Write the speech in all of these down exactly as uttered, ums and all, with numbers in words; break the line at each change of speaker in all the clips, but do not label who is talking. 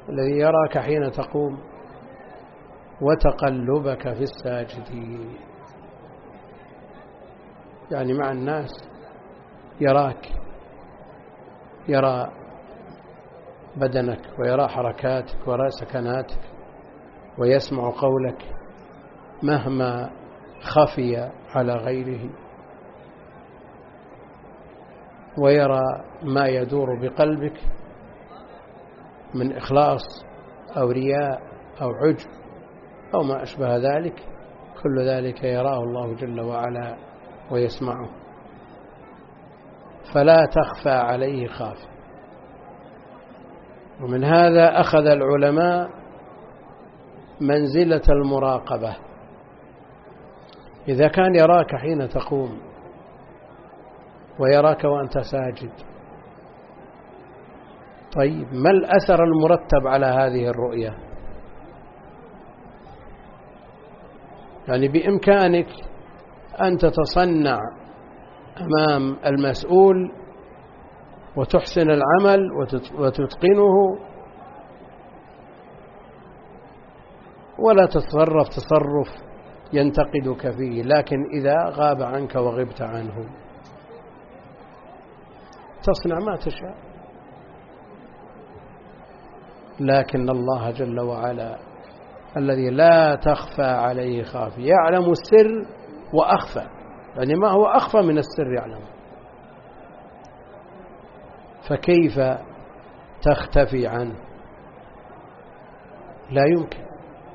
الذي يراك حين تقوم وتقلبك في الساجدين، يعني مع الناس يراك، يرى بدنك ويرى حركاتك ويرى سكناتك ويسمع قولك مهما خفي على غيره، ويرى ما يدور بقلبك من إخلاص أو رياء أو عجب أو ما أشبه ذلك، كل ذلك يراه الله جل وعلا ويسمعه، فلا تخفى عليه خافية. ومن هذا أخذ العلماء منزلة المراقبة. إذا كان يراك حين تقوم ويراك وأنت ساجد، طيب ما الأثر المرتب على هذه الرؤية؟ يعني بإمكانك أن تتصنع أمام المسؤول وتحسن العمل وتتقنه ولا تتصرف تصرف ينتقدك فيه، لكن إذا غاب عنك وغبت عنه تصنع ما تشاء. لكن الله جل وعلا الذي لا تخفى عليه خافية يعلم السر وأخفى، يعني ما هو أخفى من السر يعلم، فكيف تختفي عنه؟ لا يمكن.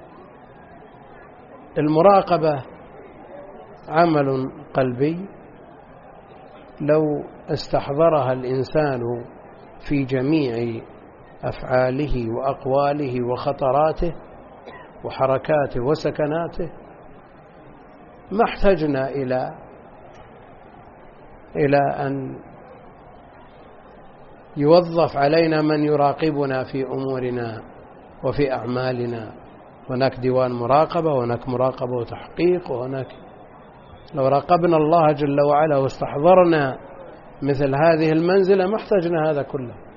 المراقبة عمل قلبي لو استحضرها الإنسان في جميع أفعاله وأقواله وخطراته وحركاته وسكناته ما احتجنا إلى إلى أن يوظف علينا من يراقبنا في أمورنا وفي أعمالنا. هناك ديوان مراقبة وهناك مراقبة وتحقيق وهناك. لو راقبنا الله جل وعلا واستحضرنا مثل هذه المنزلة ما احتجنا هذا كله.